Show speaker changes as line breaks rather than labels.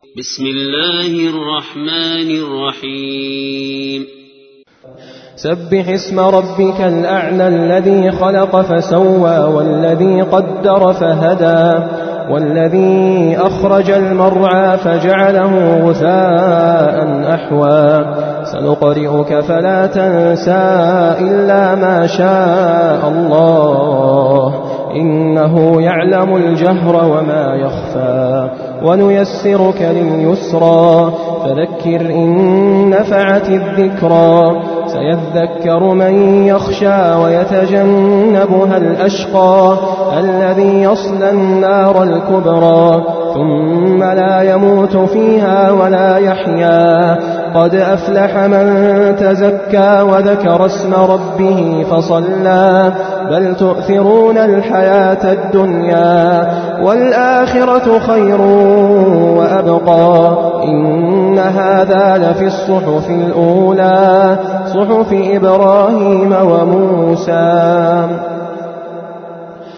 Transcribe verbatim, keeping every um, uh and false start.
بسم الله الرحمن الرحيم
سبح اسم ربك الأعلى الذي خلق فسوى والذي قدر فهدى والذي أخرج المرعى فجعله غثاء أحوى سنقرئك فلا تنسى إلا ما شاء الله إنه يعلم الجهر وما يخفى ونيسرك لليسرى فذكر إن نفعت الذكرى سيذكر من يخشى ويتجنبها الأشقى الذي يصلى النار الكبرى ثم لا يموت فيها ولا يحيا قد أفلح من تزكى وذكر اسم ربه فصلى بل تؤثرون الحياة الدنيا والآخرة خير وأبقى إن هذا لفي الصحف الأولى صحف إبراهيم وموسى.